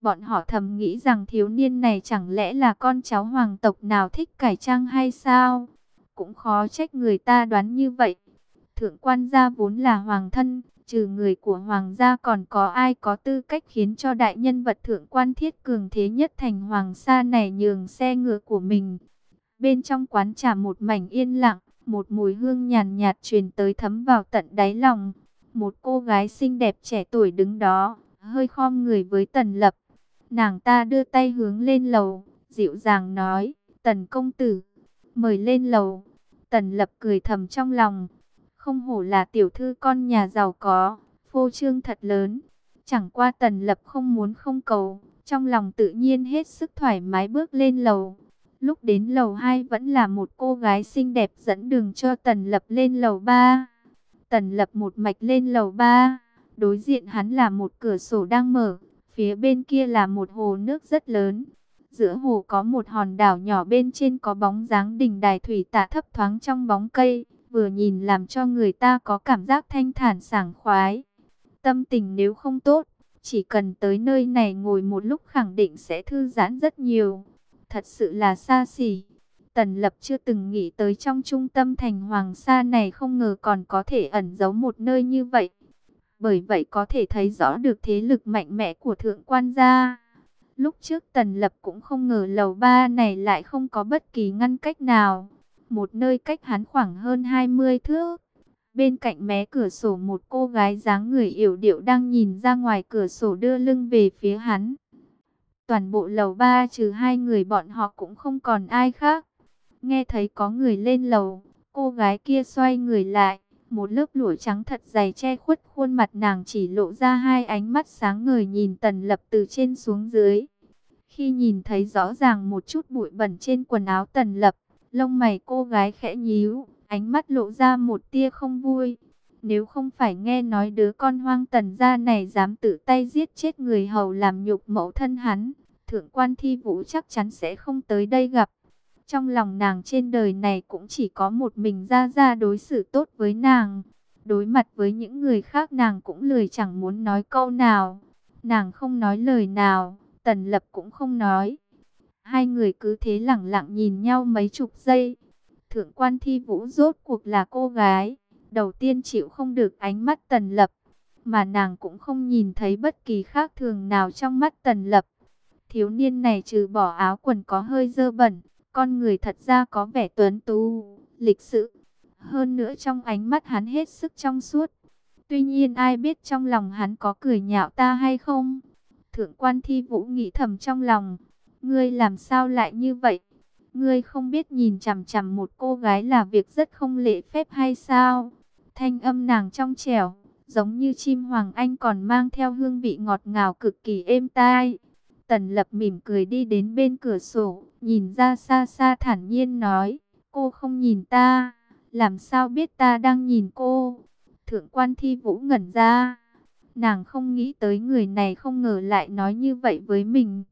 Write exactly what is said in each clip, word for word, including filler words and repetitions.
Bọn họ thầm nghĩ rằng thiếu niên này chẳng lẽ là con cháu hoàng tộc nào thích cải trang hay sao? Cũng khó trách người ta đoán như vậy. Thượng quan gia vốn là hoàng thân, trừ người của hoàng gia còn có ai có tư cách khiến cho đại nhân vật thượng quan Thiết cường thế nhất thành hoàng sa này nhường xe ngựa của mình. Bên trong quán trà một mảnh yên lặng, một mùi hương nhàn nhạt truyền tới thấm vào tận đáy lòng. Một cô gái xinh đẹp trẻ tuổi đứng đó, hơi khom người với Tần Lập. Nàng ta đưa tay hướng lên lầu, dịu dàng nói, Tần công tử, mời lên lầu. Tần Lập cười thầm trong lòng, không hổ là tiểu thư con nhà giàu có, phô trương thật lớn. Chẳng qua Tần Lập không muốn không cầu, trong lòng tự nhiên hết sức thoải mái bước lên lầu. Lúc đến lầu hai vẫn là một cô gái xinh đẹp dẫn đường cho Tần Lập lên lầu ba. Tần Lập một mạch lên lầu ba, đối diện hắn là một cửa sổ đang mở, phía bên kia là một hồ nước rất lớn. Giữa hồ có một hòn đảo nhỏ, bên trên có bóng dáng đình đài thủy tạ thấp thoáng trong bóng cây, vừa nhìn làm cho người ta có cảm giác thanh thản sảng khoái. Tâm tình nếu không tốt, chỉ cần tới nơi này ngồi một lúc khẳng định sẽ thư giãn rất nhiều. Thật sự là xa xỉ. Tần Lập chưa từng nghĩ tới trong trung tâm thành Hoàng Sa này không ngờ còn có thể ẩn giấu một nơi như vậy. Bởi vậy có thể thấy rõ được thế lực mạnh mẽ của thượng quan gia. Lúc trước Tần Lập cũng không ngờ lầu ba này lại không có bất kỳ ngăn cách nào. Một nơi cách hắn khoảng hơn hai mươi thước. Bên cạnh mé cửa sổ một cô gái dáng người yểu điệu đang nhìn ra ngoài cửa sổ đưa lưng về phía hắn. Toàn bộ lầu ba trừ hai người bọn họ cũng không còn ai khác. Nghe thấy có người lên lầu, cô gái kia xoay người lại. Một lớp lụa trắng thật dày che khuất khuôn mặt nàng, chỉ lộ ra hai ánh mắt sáng ngời nhìn Tần Lập từ trên xuống dưới. Khi nhìn thấy rõ ràng một chút bụi bẩn trên quần áo Tần Lập, lông mày cô gái khẽ nhíu, ánh mắt lộ ra một tia không vui. Nếu không phải nghe nói đứa con hoang Tần gia này dám tự tay giết chết người hầu làm nhục mẫu thân hắn, thượng quan Thi Vũ chắc chắn sẽ không tới đây gặp. Trong lòng nàng trên đời này cũng chỉ có một mình Gia Gia đối xử tốt với nàng. Đối mặt với những người khác nàng cũng lười chẳng muốn nói câu nào. Nàng không nói lời nào, Tần Lập cũng không nói. Hai người cứ thế lẳng lặng nhìn nhau mấy chục giây. Thượng quan Thi Vũ rốt cuộc là cô gái đầu tiên chịu không được ánh mắt Tần Lập, mà nàng cũng không nhìn thấy bất kỳ khác thường nào trong mắt Tần Lập. Thiếu niên này trừ bỏ áo quần có hơi dơ bẩn, con người thật ra có vẻ tuấn tú, lịch sự. Hơn nữa trong ánh mắt hắn hết sức trong suốt. Tuy nhiên ai biết trong lòng hắn có cười nhạo ta hay không? Thượng quan Thi Vũ nghĩ thầm trong lòng. Ngươi làm sao lại như vậy? Ngươi không biết nhìn chằm chằm một cô gái là việc rất không lễ phép hay sao? Thanh âm nàng trong trẻo, giống như chim hoàng anh, còn mang theo hương vị ngọt ngào cực kỳ êm tai. Tần Lập mỉm cười đi đến bên cửa sổ, nhìn ra xa xa thản nhiên nói, cô không nhìn ta, làm sao biết ta đang nhìn cô? Thượng quan Thi Vũ ngẩn ra, nàng không nghĩ tới người này không ngờ lại nói như vậy với mình.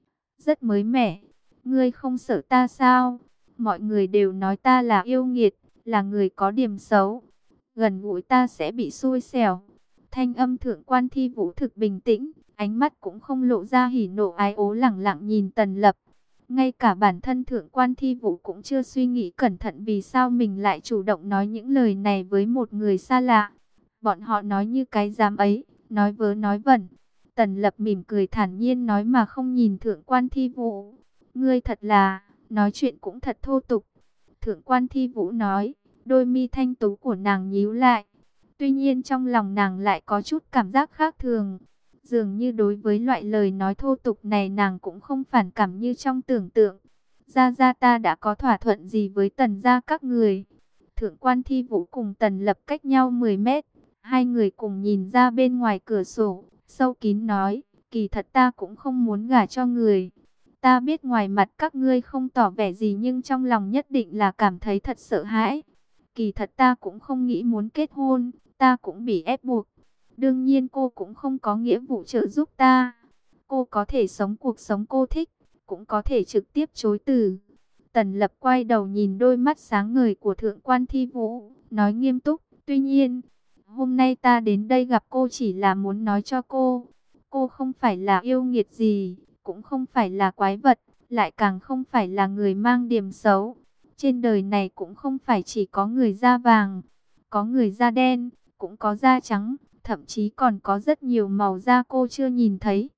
Rất mới mẻ, ngươi không sợ ta sao? Mọi người đều nói ta là yêu nghiệt, là người có điểm xấu, gần gũi ta sẽ bị xui xẻo. Thanh âm thượng quan Thi Vũ thực bình tĩnh, ánh mắt cũng không lộ ra hỉ nộ ái ố, lẳng lặng nhìn Tần Lập. Ngay cả bản thân thượng quan Thi Vũ cũng chưa suy nghĩ cẩn thận vì sao mình lại chủ động nói những lời này với một người xa lạ. Bọn họ nói như cái dám ấy, nói vớ nói vẩn. Tần Lập mỉm cười thản nhiên nói mà không nhìn thượng quan Thi Vũ. Ngươi thật là, nói chuyện cũng thật thô tục. Thượng quan Thi Vũ nói, đôi mi thanh tú của nàng nhíu lại. Tuy nhiên trong lòng nàng lại có chút cảm giác khác thường. Dường như đối với loại lời nói thô tục này nàng cũng không phản cảm như trong tưởng tượng. Gia Gia ta đã có thỏa thuận gì với Tần gia các người? Thượng quan Thi Vũ cùng Tần Lập cách nhau mười mét. Hai người cùng nhìn ra bên ngoài cửa sổ, sâu kín nói, kỳ thật ta cũng không muốn gả cho người. Ta biết ngoài mặt các ngươi không tỏ vẻ gì nhưng trong lòng nhất định là cảm thấy thật sợ hãi. Kỳ thật ta cũng không nghĩ muốn kết hôn, ta cũng bị ép buộc. Đương nhiên cô cũng không có nghĩa vụ trợ giúp ta. Cô có thể sống cuộc sống cô thích, cũng có thể trực tiếp chối từ. Tần Lập quay đầu nhìn đôi mắt sáng ngời của thượng quan Thi Vũ, nói nghiêm túc, tuy nhiên, hôm nay ta đến đây gặp cô chỉ là muốn nói cho cô, Cô không phải là yêu nghiệt gì, cũng không phải là quái vật, lại càng không phải là người mang điểm xấu. Trên đời này cũng không phải chỉ có người da vàng, có người da đen, cũng có da trắng, thậm chí còn có rất nhiều màu da cô chưa nhìn thấy.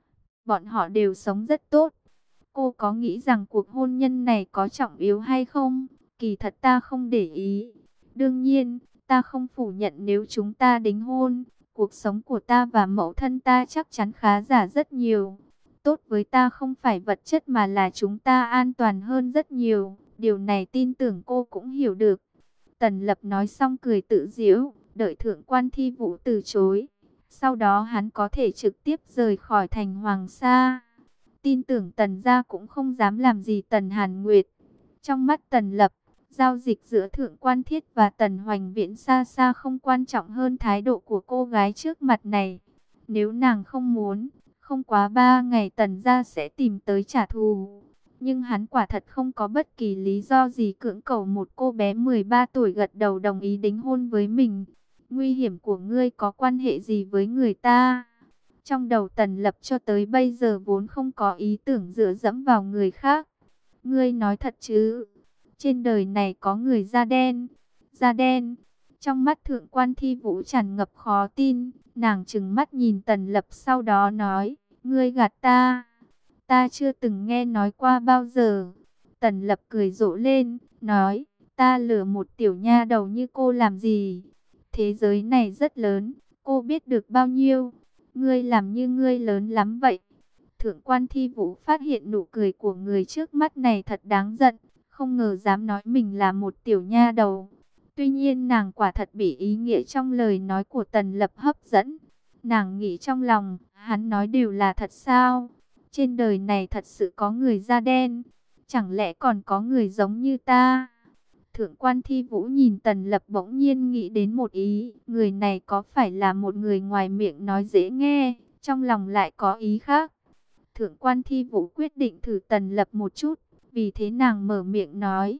Bọn họ đều sống rất tốt. Cô có nghĩ rằng cuộc hôn nhân này có trọng yếu hay không? Kỳ thật ta không để ý. Đương nhiên, ta không phủ nhận nếu chúng ta đính hôn, cuộc sống của ta và mẫu thân ta chắc chắn khá giả rất nhiều. Tốt với ta không phải vật chất mà là chúng ta an toàn hơn rất nhiều. Điều này tin tưởng cô cũng hiểu được. Tần Lập nói xong cười tự giễu, đợi thượng quan Thi Vũ từ chối. Sau đó hắn có thể trực tiếp rời khỏi thành Hoàng Sa. Tin tưởng Tần gia cũng không dám làm gì Tần Hàn Nguyệt. Trong mắt Tần Lập, giao dịch giữa Thượng Quan Thiết và Tần Hoành Viễn xa xa không quan trọng hơn thái độ của cô gái trước mặt này. Nếu nàng không muốn, không quá ba ngày Tần gia sẽ tìm tới trả thù. Nhưng hắn quả thật không có bất kỳ lý do gì cưỡng cầu một cô bé mười ba tuổi gật đầu đồng ý đính hôn với mình. Nguy hiểm của ngươi có quan hệ gì với người ta? Trong đầu Tần Lập cho tới bây giờ vốn không có ý tưởng dựa dẫm vào người khác. Ngươi nói thật chứ? Trên đời này có người da đen. Da đen. Trong mắt Thượng quan Thi Vũ tràn ngập khó tin. Nàng trừng mắt nhìn Tần Lập sau đó nói. Ngươi gạt ta. Ta chưa từng nghe nói qua bao giờ. Tần Lập cười rộ lên. Nói. Ta lừa một tiểu nha đầu như cô làm gì? Thế giới này rất lớn. Cô biết được bao nhiêu? Ngươi làm như ngươi lớn lắm vậy. Thượng quan Thi Vũ phát hiện nụ cười của người trước mắt này thật đáng giận. Không ngờ dám nói mình là một tiểu nha đầu. Tuy nhiên nàng quả thật bị ý nghĩa trong lời nói của Tần Lập hấp dẫn. Nàng nghĩ trong lòng, hắn nói đều là thật sao? Trên đời này thật sự có người da đen. Chẳng lẽ còn có người giống như ta? Thượng quan Thi Vũ nhìn Tần Lập bỗng nhiên nghĩ đến một ý. Người này có phải là một người ngoài miệng nói dễ nghe, trong lòng lại có ý khác? Thượng quan Thi Vũ quyết định thử Tần Lập một chút. Vì thế nàng mở miệng nói.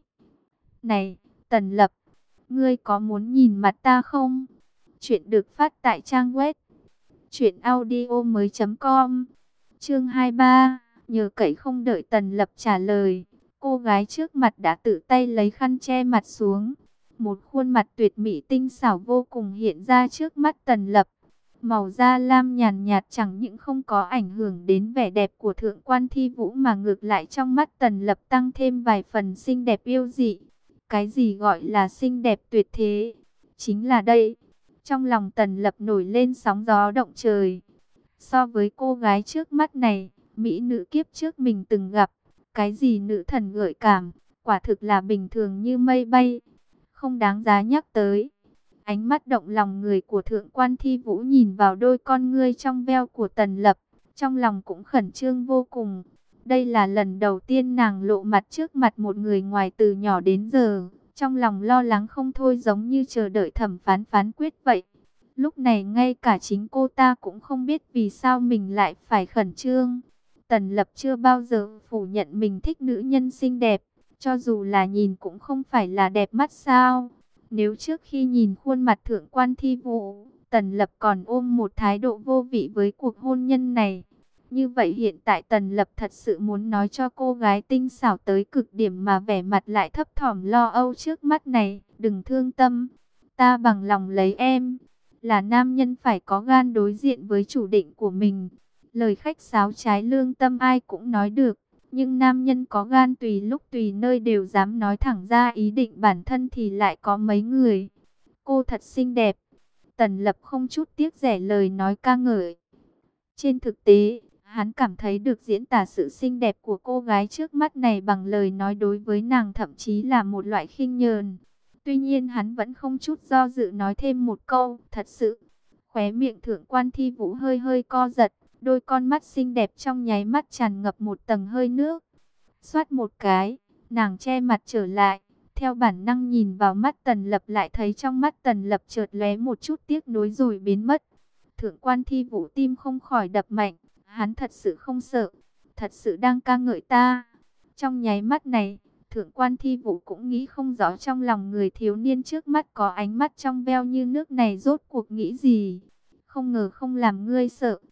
Này, Tần Lập, ngươi có muốn nhìn mặt ta không? Chuyện được phát tại trang web truyện audio mới chấm com. Chương hai mươi ba, nhờ cậy không đợi Tần Lập trả lời. Cô gái trước mặt đã tự tay lấy khăn che mặt xuống. Một khuôn mặt tuyệt mỹ tinh xảo vô cùng hiện ra trước mắt Tần Lập. Màu da lam nhàn nhạt chẳng những không có ảnh hưởng đến vẻ đẹp của Thượng quan Thi Vũ mà ngược lại trong mắt Tần Lập tăng thêm vài phần xinh đẹp yêu dị. Cái gì gọi là xinh đẹp tuyệt thế? Chính là đây. Trong lòng Tần Lập nổi lên sóng gió động trời. So với cô gái trước mắt này, mỹ nữ kiếp trước mình từng gặp, cái gì nữ thần gợi cảm, quả thực là bình thường như mây bay, không đáng giá nhắc tới. Ánh mắt động lòng người của Thượng quan Thi Vũ nhìn vào đôi con ngươi trong veo của Tần Lập, trong lòng cũng khẩn trương vô cùng. Đây là lần đầu tiên nàng lộ mặt trước mặt một người ngoài từ nhỏ đến giờ, trong lòng lo lắng không thôi giống như chờ đợi thẩm phán phán quyết vậy. Lúc này ngay cả chính cô ta cũng không biết vì sao mình lại phải khẩn trương. Tần Lập chưa bao giờ phủ nhận mình thích nữ nhân xinh đẹp, cho dù là nhìn cũng không phải là đẹp mắt sao. Nếu trước khi nhìn khuôn mặt Thượng quan Thi Vũ, Tần Lập còn ôm một thái độ vô vị với cuộc hôn nhân này, như vậy hiện tại Tần Lập thật sự muốn nói cho cô gái tinh xảo tới cực điểm mà vẻ mặt lại thấp thỏm lo âu trước mắt này, đừng thương tâm, ta bằng lòng lấy em. Là nam nhân phải có gan đối diện với chủ định của mình. Lời khách sáo trái lương tâm ai cũng nói được, nhưng nam nhân có gan tùy lúc tùy nơi đều dám nói thẳng ra ý định bản thân thì lại có mấy người. Cô thật xinh đẹp. Tần Lập không chút tiếc rẻ lời nói ca ngợi. Trên thực tế, hắn cảm thấy được diễn tả sự xinh đẹp của cô gái trước mắt này bằng lời nói đối với nàng thậm chí là một loại khinh nhờn. Tuy nhiên hắn vẫn không chút do dự nói thêm một câu, thật sự. Khóe miệng Thượng quan Thi Vũ hơi hơi co giật, đôi con mắt xinh đẹp trong nháy mắt tràn ngập một tầng hơi nước. Xoát một cái, nàng che mặt trở lại, theo bản năng nhìn vào mắt Tần Lập lại thấy trong mắt Tần Lập chợt lóe một chút tiếc nuối rồi biến mất. Thượng quan Thi Vũ tim không khỏi đập mạnh, hắn thật sự không sợ, thật sự đang ca ngợi ta. Trong nháy mắt này, Thượng quan Thi Vũ cũng nghĩ không rõ trong lòng người thiếu niên trước mắt có ánh mắt trong veo như nước này rốt cuộc nghĩ gì. Không ngờ không làm ngươi sợ,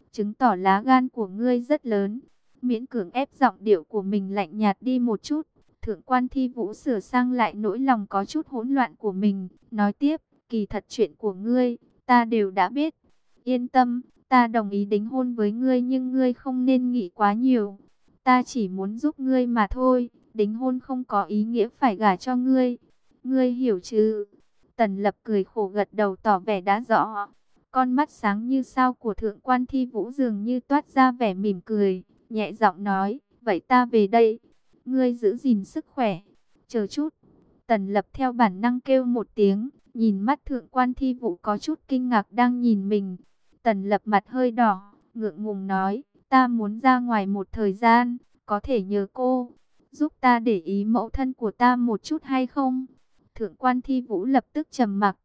chứng tỏ lá gan của ngươi rất lớn. Miễn cưỡng ép giọng điệu của mình lạnh nhạt đi một chút. Thượng quan Thi Vũ sửa sang lại nỗi lòng có chút hỗn loạn của mình, nói tiếp, kỳ thật chuyện của ngươi, ta đều đã biết. Yên tâm, ta đồng ý đính hôn với ngươi nhưng ngươi không nên nghĩ quá nhiều. Ta chỉ muốn giúp ngươi mà thôi, đính hôn không có ý nghĩa phải gả cho ngươi. Ngươi hiểu chứ? Tần Lập cười khổ gật đầu tỏ vẻ đã rõ. Con mắt sáng như sao của Thượng quan Thi Vũ dường như toát ra vẻ mỉm cười, nhẹ giọng nói, vậy ta về đây. Ngươi giữ gìn sức khỏe. Chờ chút. Tần Lập theo bản năng kêu một tiếng, nhìn mắt Thượng quan Thi Vũ có chút kinh ngạc đang nhìn mình. Tần Lập mặt hơi đỏ, ngượng ngùng nói, ta muốn ra ngoài một thời gian, có thể nhờ cô giúp ta để ý mẫu thân của ta một chút hay không? Thượng quan Thi Vũ lập tức trầm mặc.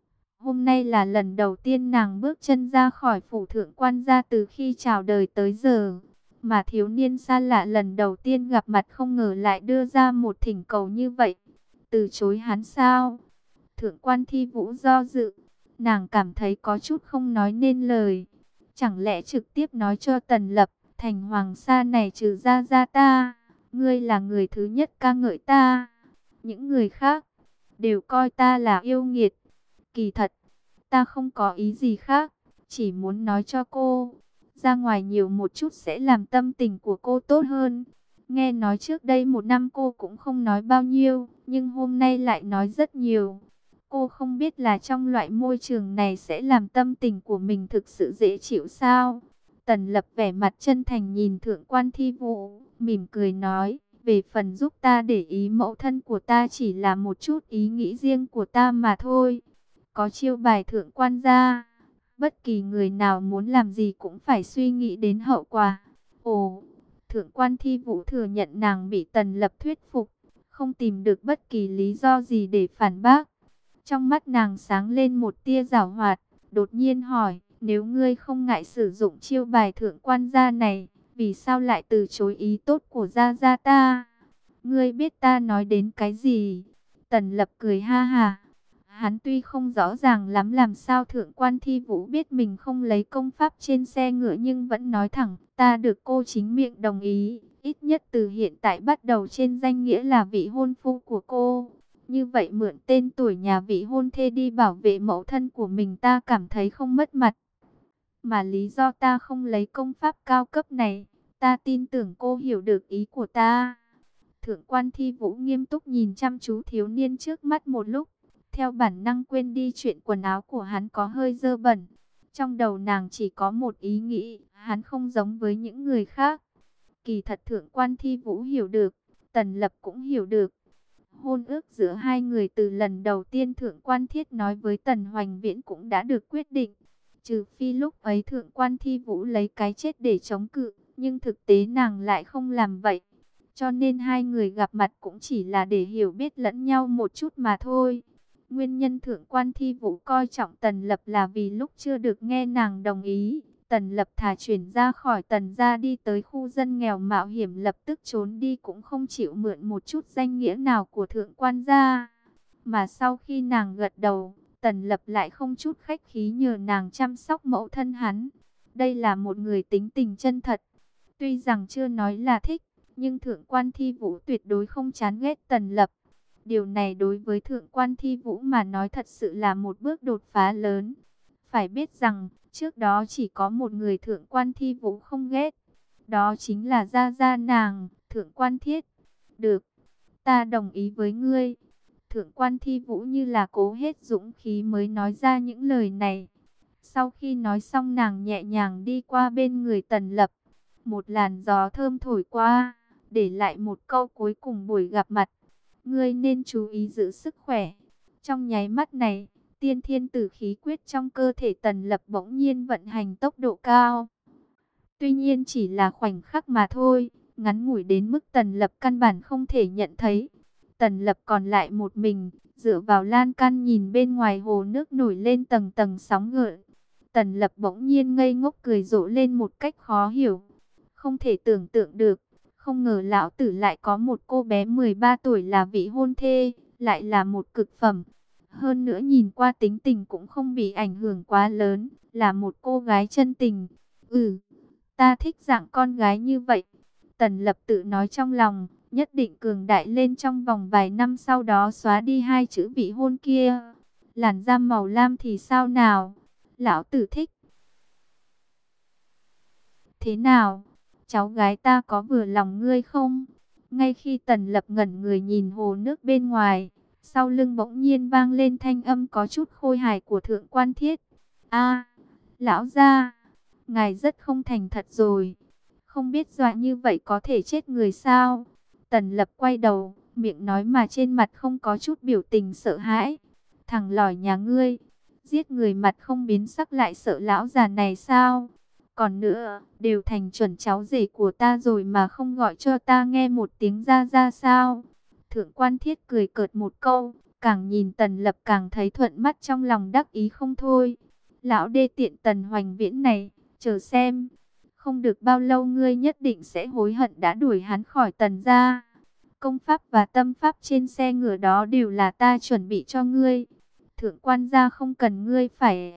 Hôm nay là lần đầu tiên nàng bước chân ra khỏi phủ thượng quan gia từ khi chào đời tới giờ. Mà thiếu niên xa lạ lần đầu tiên gặp mặt không ngờ lại đưa ra một thỉnh cầu như vậy. Từ chối hắn sao? Thượng quan Thi Vũ do dự. Nàng cảm thấy có chút không nói nên lời. Chẳng lẽ trực tiếp nói cho Tần Lập, thành hoàng sa này trừ ra ra ta, ngươi là người thứ nhất ca ngợi ta. Những người khác đều coi ta là yêu nghiệt. Kỳ thật, ta không có ý gì khác, chỉ muốn nói cho cô, ra ngoài nhiều một chút sẽ làm tâm tình của cô tốt hơn. Nghe nói trước đây một năm cô cũng không nói bao nhiêu, nhưng hôm nay lại nói rất nhiều. Cô không biết là trong loại môi trường này sẽ làm tâm tình của mình thực sự dễ chịu sao? Tần Lập vẻ mặt chân thành nhìn Thượng quan Thi Vũ, mỉm cười nói, về phần giúp ta để ý mẫu thân của ta chỉ là một chút ý nghĩ riêng của ta mà thôi. Có chiêu bài thượng quan gia, bất kỳ người nào muốn làm gì cũng phải suy nghĩ đến hậu quả. Ồ, Thượng quan Thi Vũ thừa nhận nàng bị Tần Lập thuyết phục, không tìm được bất kỳ lý do gì để phản bác. Trong mắt nàng sáng lên một tia giảo hoạt, đột nhiên hỏi, nếu ngươi không ngại sử dụng chiêu bài thượng quan gia này, vì sao lại từ chối ý tốt của gia gia ta? Ngươi biết ta nói đến cái gì? Tần Lập cười ha ha. Hắn tuy không rõ ràng lắm làm sao Thượng quan Thi Vũ biết mình không lấy công pháp trên xe ngựa nhưng vẫn nói thẳng, ta được cô chính miệng đồng ý, ít nhất từ hiện tại bắt đầu trên danh nghĩa là vị hôn phu của cô. Như vậy mượn tên tuổi nhà vị hôn thê đi bảo vệ mẫu thân của mình ta cảm thấy không mất mặt. Mà lý do ta không lấy công pháp cao cấp này, ta tin tưởng cô hiểu được ý của ta. Thượng quan Thi Vũ nghiêm túc nhìn chăm chú thiếu niên trước mắt một lúc. Theo bản năng quên đi chuyện quần áo của hắn có hơi dơ bẩn. Trong đầu nàng chỉ có một ý nghĩ, hắn không giống với những người khác. Kỳ thật Thượng quan Thi Vũ hiểu được, Tần Lập cũng hiểu được. Hôn ước giữa hai người từ lần đầu tiên Thượng quan Thiết nói với Tần Hoành Viễn cũng đã được quyết định. Trừ phi lúc ấy Thượng quan Thi Vũ lấy cái chết để chống cự, nhưng thực tế nàng lại không làm vậy. Cho nên hai người gặp mặt cũng chỉ là để hiểu biết lẫn nhau một chút mà thôi. Nguyên nhân Thượng quan Thi Vũ coi trọng Tần Lập là vì lúc chưa được nghe nàng đồng ý, Tần Lập thà chuyển ra khỏi Tần gia đi tới khu dân nghèo mạo hiểm lập tức trốn đi cũng không chịu mượn một chút danh nghĩa nào của Thượng quan gia. Mà sau khi nàng gật đầu, Tần Lập lại không chút khách khí nhờ nàng chăm sóc mẫu thân hắn. Đây là một người tính tình chân thật. Tuy rằng chưa nói là thích, nhưng Thượng quan Thi Vũ tuyệt đối không chán ghét Tần Lập. Điều này đối với Thượng quan Thi Vũ mà nói thật sự là một bước đột phá lớn. Phải biết rằng, trước đó chỉ có một người Thượng quan Thi Vũ không ghét. Đó chính là gia gia nàng, Thượng quan Thiết. Được, ta đồng ý với ngươi. Thượng quan Thi Vũ như là cố hết dũng khí mới nói ra những lời này. Sau khi nói xong nàng nhẹ nhàng đi qua bên người Tần Lập. Một làn gió thơm thổi qua, để lại một câu cuối cùng buổi gặp mặt. Ngươi nên chú ý giữ sức khỏe. Trong nháy mắt này, tiên thiên tử khí quyết trong cơ thể Tần Lập bỗng nhiên vận hành tốc độ cao. Tuy nhiên chỉ là khoảnh khắc mà thôi, ngắn ngủi đến mức Tần Lập căn bản không thể nhận thấy. Tần Lập còn lại một mình, dựa vào lan can nhìn bên ngoài hồ nước nổi lên tầng tầng sóng gợn. Tần Lập bỗng nhiên ngây ngốc cười rộ lên một cách khó hiểu. Không thể tưởng tượng được, không ngờ lão tử lại có một cô bé mười ba tuổi là vị hôn thê, lại là một cực phẩm. Hơn nữa nhìn qua tính tình cũng không bị ảnh hưởng quá lớn, là một cô gái chân tình. Ừ, ta thích dạng con gái như vậy. Tần Lập tự nói trong lòng, nhất định cường đại lên trong vòng vài năm, sau đó xóa đi hai chữ vị hôn kia. Làn da màu lam thì sao nào? Lão tử thích. Thế nào? Cháu gái ta có vừa lòng ngươi không? Ngay khi Tần Lập ngẩn người nhìn hồ nước bên ngoài, sau lưng bỗng nhiên vang lên thanh âm có chút khôi hài của Thượng Quan Thiết. A, lão gia, ngài rất không thành thật rồi. Không biết dọa như vậy có thể chết người sao? Tần Lập quay đầu, miệng nói mà trên mặt không có chút biểu tình sợ hãi. Thằng lỏi nhà ngươi, giết người mặt không biến sắc lại sợ lão già này sao? Còn nữa, đều thành chuẩn cháu rể của ta rồi mà không gọi cho ta nghe một tiếng ra ra sao? Thượng Quan Thiết cười cợt một câu, càng nhìn Tần Lập càng thấy thuận mắt, trong lòng đắc ý không thôi. Lão đê tiện Tần Hoành Viễn này, chờ xem. Không được bao lâu ngươi nhất định sẽ hối hận đã đuổi hắn khỏi Tần gia. Công pháp và tâm pháp trên xe ngựa đó đều là ta chuẩn bị cho ngươi. Thượng quan gia không cần ngươi phải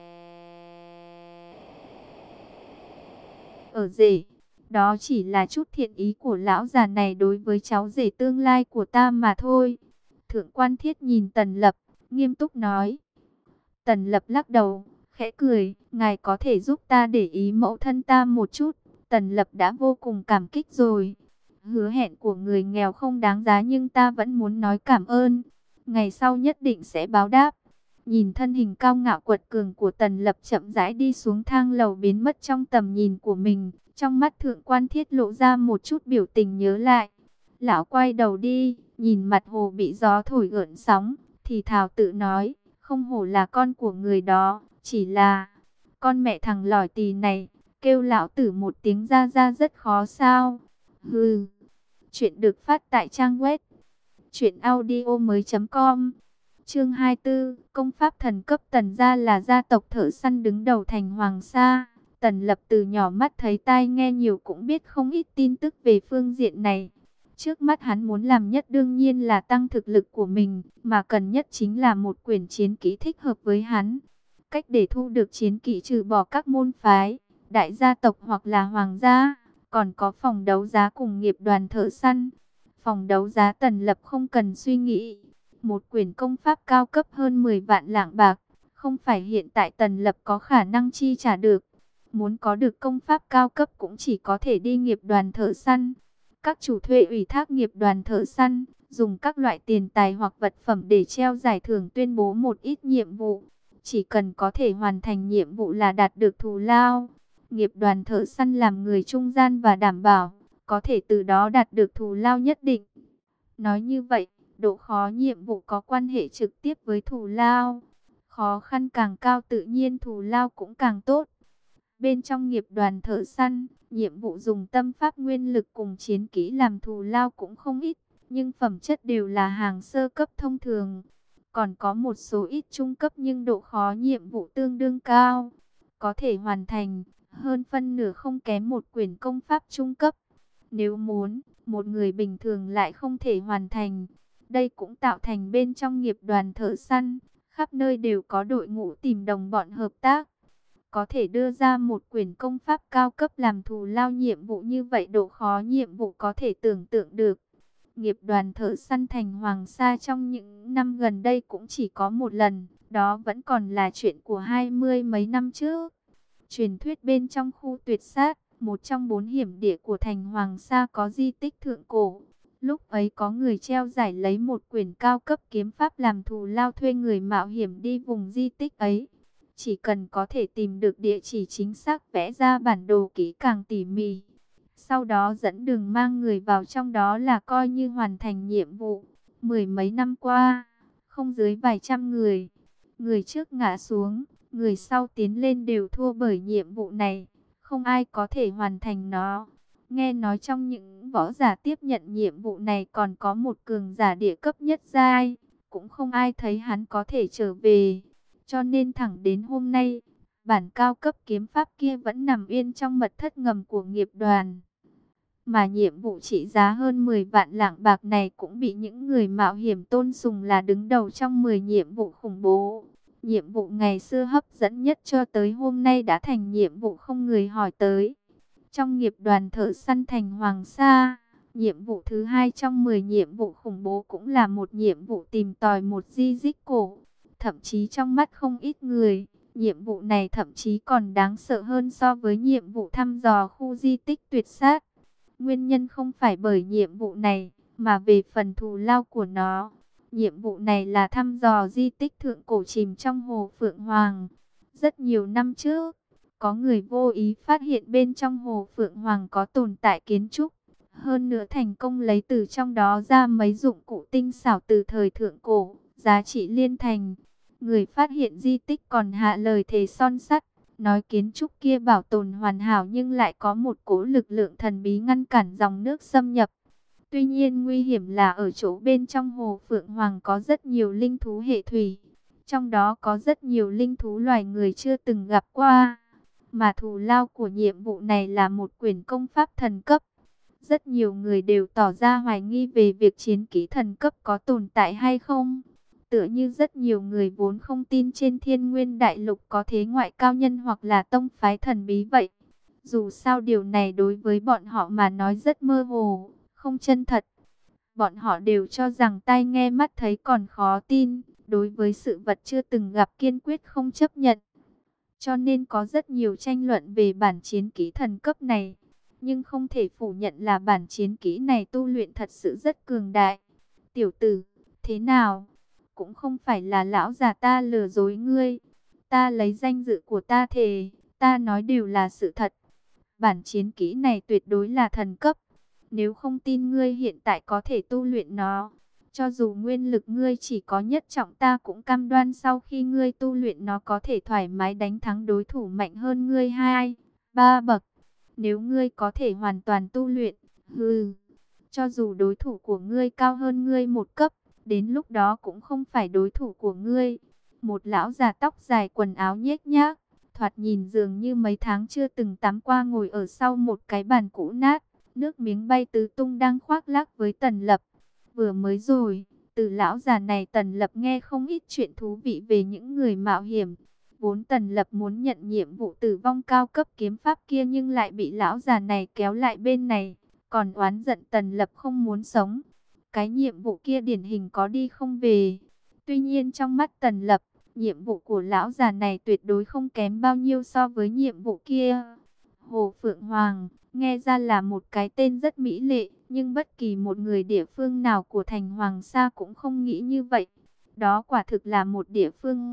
ở rể. Đó chỉ là chút thiện ý của lão già này đối với cháu rể tương lai của ta mà thôi. Thượng Quan Thiết nhìn Tần Lập, nghiêm túc nói. Tần Lập lắc đầu, khẽ cười, ngài có thể giúp ta để ý mẫu thân ta một chút. Tần Lập đã vô cùng cảm kích rồi. Hứa hẹn của người nghèo không đáng giá nhưng ta vẫn muốn nói cảm ơn. Ngày sau nhất định sẽ báo đáp. Nhìn thân hình cao ngạo quật cường của Tần Lập chậm rãi đi xuống thang lầu biến mất trong tầm nhìn của mình. Trong mắt Thượng Quan Thiết lộ ra một chút biểu tình nhớ lại. Lão quay đầu đi, nhìn mặt hồ bị gió thổi gợn sóng, thì thào tự nói, không hổ là con của người đó, chỉ là con mẹ thằng lỏi tì này, kêu lão tử một tiếng ra ra rất khó sao. Hừ. Chuyện được phát tại trang web truyện audio mới chấm com. Chương hai mươi tư, công pháp thần cấp. Tần gia là gia tộc thợ săn đứng đầu thành Hoàng Sa. Tần Lập từ nhỏ mắt thấy tai nghe nhiều cũng biết không ít tin tức về phương diện này. Trước mắt hắn muốn làm nhất đương nhiên là tăng thực lực của mình, mà cần nhất chính là một quyển chiến kỹ thích hợp với hắn. Cách để thu được chiến kỹ trừ bỏ các môn phái, đại gia tộc hoặc là hoàng gia, còn có phòng đấu giá cùng nghiệp đoàn thợ săn. Phòng đấu giá Tần Lập không cần suy nghĩ. Một quyển công pháp cao cấp hơn mười vạn lạng bạc, không phải hiện tại Tần Lập có khả năng chi trả được. Muốn có được công pháp cao cấp cũng chỉ có thể đi nghiệp đoàn thợ săn. Các chủ thuê ủy thác nghiệp đoàn thợ săn, dùng các loại tiền tài hoặc vật phẩm để treo giải thưởng tuyên bố một ít nhiệm vụ. Chỉ cần có thể hoàn thành nhiệm vụ là đạt được thù lao. Nghiệp đoàn thợ săn làm người trung gian và đảm bảo, có thể từ đó đạt được thù lao nhất định. Nói như vậy, độ khó nhiệm vụ có quan hệ trực tiếp với thù lao. Khó khăn càng cao tự nhiên thù lao cũng càng tốt. Bên trong nghiệp đoàn thợ săn, nhiệm vụ dùng tâm pháp nguyên lực cùng chiến kỹ làm thù lao cũng không ít, nhưng phẩm chất đều là hàng sơ cấp thông thường. Còn có một số ít trung cấp nhưng độ khó nhiệm vụ tương đương cao. Có thể hoàn thành, hơn phân nửa không kém một quyển công pháp trung cấp. Nếu muốn, một người bình thường lại không thể hoàn thành. Đây cũng tạo thành bên trong nghiệp đoàn thợ săn, khắp nơi đều có đội ngũ tìm đồng bọn hợp tác. Có thể đưa ra một quyển công pháp cao cấp làm thù lao nhiệm vụ như vậy, độ khó nhiệm vụ có thể tưởng tượng được. Nghiệp đoàn thợ săn thành Hoàng Sa trong những năm gần đây cũng chỉ có một lần, đó vẫn còn là chuyện của hai mươi mấy năm trước. Truyền thuyết bên trong khu tuyệt sát, một trong bốn hiểm địa của thành Hoàng Sa có di tích thượng cổ. Lúc ấy có người treo giải lấy một quyển cao cấp kiếm pháp làm thù lao thuê người mạo hiểm đi vùng di tích ấy. Chỉ cần có thể tìm được địa chỉ chính xác, vẽ ra bản đồ kỹ càng tỉ mỉ. Sau đó dẫn đường mang người vào trong đó là coi như hoàn thành nhiệm vụ. Mười mấy năm qua, không dưới vài trăm người. Người trước ngã xuống, người sau tiến lên đều thua bởi nhiệm vụ này. Không ai có thể hoàn thành nó. Nghe nói trong những võ giả tiếp nhận nhiệm vụ này còn có một cường giả địa cấp nhất giai. Cũng không ai thấy hắn có thể trở về. Cho nên thẳng đến hôm nay, bản cao cấp kiếm pháp kia vẫn nằm yên trong mật thất ngầm của nghiệp đoàn. Mà nhiệm vụ trị giá hơn mười vạn lạng bạc này cũng bị những người mạo hiểm tôn sùng là đứng đầu trong mười nhiệm vụ khủng bố. Nhiệm vụ ngày xưa hấp dẫn nhất cho tới hôm nay đã thành nhiệm vụ không người hỏi tới. Trong nghiệp đoàn thợ săn thành Hoàng Sa, nhiệm vụ thứ hai trong mười nhiệm vụ khủng bố cũng là một nhiệm vụ tìm tòi một di tích cổ. Thậm chí trong mắt không ít người, nhiệm vụ này thậm chí còn đáng sợ hơn so với nhiệm vụ thăm dò khu di tích tuyệt sát. Nguyên nhân không phải bởi nhiệm vụ này, mà về phần thù lao của nó. Nhiệm vụ này là thăm dò di tích thượng cổ chìm trong hồ Phượng Hoàng. Rất nhiều năm trước, có người vô ý phát hiện bên trong hồ Phượng Hoàng có tồn tại kiến trúc. Hơn nữa thành công lấy từ trong đó ra mấy dụng cụ tinh xảo từ thời thượng cổ, giá trị liên thành. Người phát hiện di tích còn hạ lời thề son sắt, nói kiến trúc kia bảo tồn hoàn hảo nhưng lại có một cỗ lực lượng thần bí ngăn cản dòng nước xâm nhập. Tuy nhiên nguy hiểm là ở chỗ bên trong hồ Phượng Hoàng có rất nhiều linh thú hệ thủy. Trong đó có rất nhiều linh thú loài người chưa từng gặp qua. Mà thù lao của nhiệm vụ này là một quyển công pháp thần cấp. Rất nhiều người đều tỏ ra hoài nghi về việc chiến kỹ thần cấp có tồn tại hay không. Tựa như rất nhiều người vốn không tin trên Thiên Nguyên Đại Lục có thế ngoại cao nhân hoặc là tông phái thần bí vậy. Dù sao điều này đối với bọn họ mà nói rất mơ hồ, không chân thật. Bọn họ đều cho rằng tai nghe mắt thấy còn khó tin, đối với sự vật chưa từng gặp kiên quyết không chấp nhận. Cho nên có rất nhiều tranh luận về bản chiến kỹ thần cấp này. Nhưng không thể phủ nhận là bản chiến kỹ này tu luyện thật sự rất cường đại. Tiểu tử, thế nào? Cũng không phải là lão già ta lừa dối ngươi. Ta lấy danh dự của ta thề, ta nói đều là sự thật. Bản chiến kỹ này tuyệt đối là thần cấp. Nếu không tin ngươi hiện tại có thể tu luyện nó. Cho dù nguyên lực ngươi chỉ có nhất trọng, ta cũng cam đoan sau khi ngươi tu luyện nó có thể thoải mái đánh thắng đối thủ mạnh hơn ngươi hai, ba bậc. Nếu ngươi có thể hoàn toàn tu luyện, hừ, cho dù đối thủ của ngươi cao hơn ngươi một cấp, đến lúc đó cũng không phải đối thủ của ngươi. Một lão già tóc dài quần áo nhếch nhác, thoạt nhìn dường như mấy tháng chưa từng tắm qua, ngồi ở sau một cái bàn cũ nát, nước miếng bay tứ tung đang khoác lác với Tần Lập. Vừa mới rồi, từ lão già này Tần Lập nghe không ít chuyện thú vị về những người mạo hiểm. Vốn Tần Lập muốn nhận nhiệm vụ tử vong cao cấp kiếm pháp kia nhưng lại bị lão già này kéo lại bên này, còn oán giận Tần Lập không muốn sống. Cái nhiệm vụ kia điển hình có đi không về. Tuy nhiên trong mắt Tần Lập, nhiệm vụ của lão già này tuyệt đối không kém bao nhiêu so với nhiệm vụ kia. Hồ Phượng Hoàng, nghe ra là một cái tên rất mỹ lệ, nhưng bất kỳ một người địa phương nào của thành Hoàng Sa cũng không nghĩ như vậy. Đó quả thực là một địa phương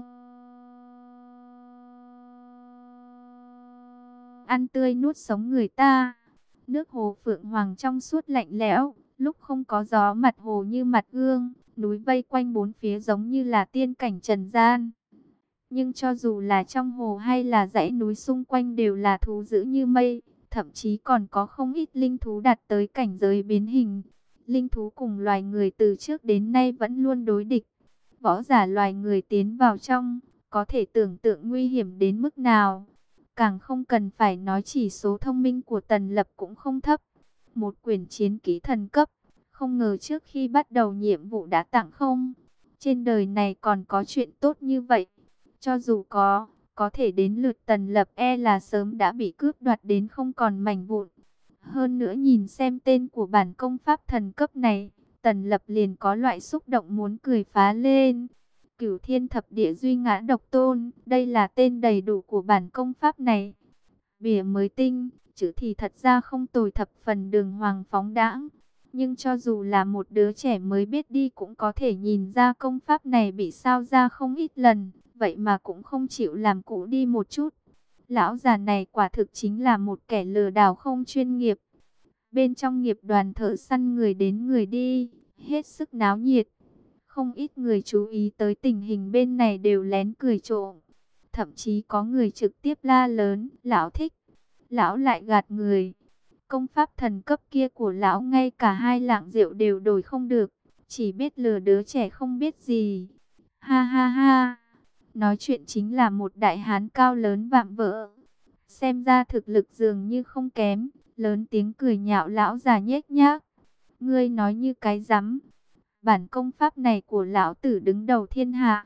ăn tươi nuốt sống người ta. Nước hồ Phượng Hoàng trong suốt lạnh lẽo, lúc không có gió mặt hồ như mặt gương, núi vây quanh bốn phía giống như là tiên cảnh trần gian. Nhưng cho dù là trong hồ hay là dãy núi xung quanh đều là thú dữ như mây, thậm chí còn có không ít linh thú đạt tới cảnh giới biến hình. Linh thú cùng loài người từ trước đến nay vẫn luôn đối địch. Võ giả loài người tiến vào trong, có thể tưởng tượng nguy hiểm đến mức nào. Càng không cần phải nói chỉ số thông minh của Tần Lập cũng không thấp. Một quyển chiến kỹ thần cấp, không ngờ trước khi bắt đầu nhiệm vụ đã tặng không. Trên đời này còn có chuyện tốt như vậy. Cho dù có, có thể đến lượt Tần Lập e là sớm đã bị cướp đoạt đến không còn mảnh vụn. Hơn nữa nhìn xem tên của bản công pháp thần cấp này, Tần Lập liền có loại xúc động muốn cười phá lên. Cửu Thiên Thập Địa Duy Ngã Độc Tôn, đây là tên đầy đủ của bản công pháp này. Bìa mới tinh, chữ thì thật ra không tồi, thập phần đường hoàng phóng đãng. Nhưng cho dù là một đứa trẻ mới biết đi cũng có thể nhìn ra công pháp này bị sao ra không ít lần, vậy mà cũng không chịu làm cũ đi một chút. Lão già này quả thực chính là một kẻ lừa đảo không chuyên nghiệp. Bên trong nghiệp đoàn thợ săn người đến người đi, hết sức náo nhiệt. Không ít người chú ý tới tình hình bên này đều lén cười trộm. Thậm chí có người trực tiếp la lớn, lão thích. Lão lại gạt người. Công pháp thần cấp kia của lão ngay cả hai lạng rượu đều đổi không được. Chỉ biết lừa đứa trẻ không biết gì. Ha ha ha. Nói chuyện chính là một đại hán cao lớn vạm vỡ. Xem ra thực lực dường như không kém. Lớn tiếng cười nhạo lão già nhếch nhác. Ngươi nói như cái rắm. Bản công pháp này của lão tử đứng đầu thiên hạ.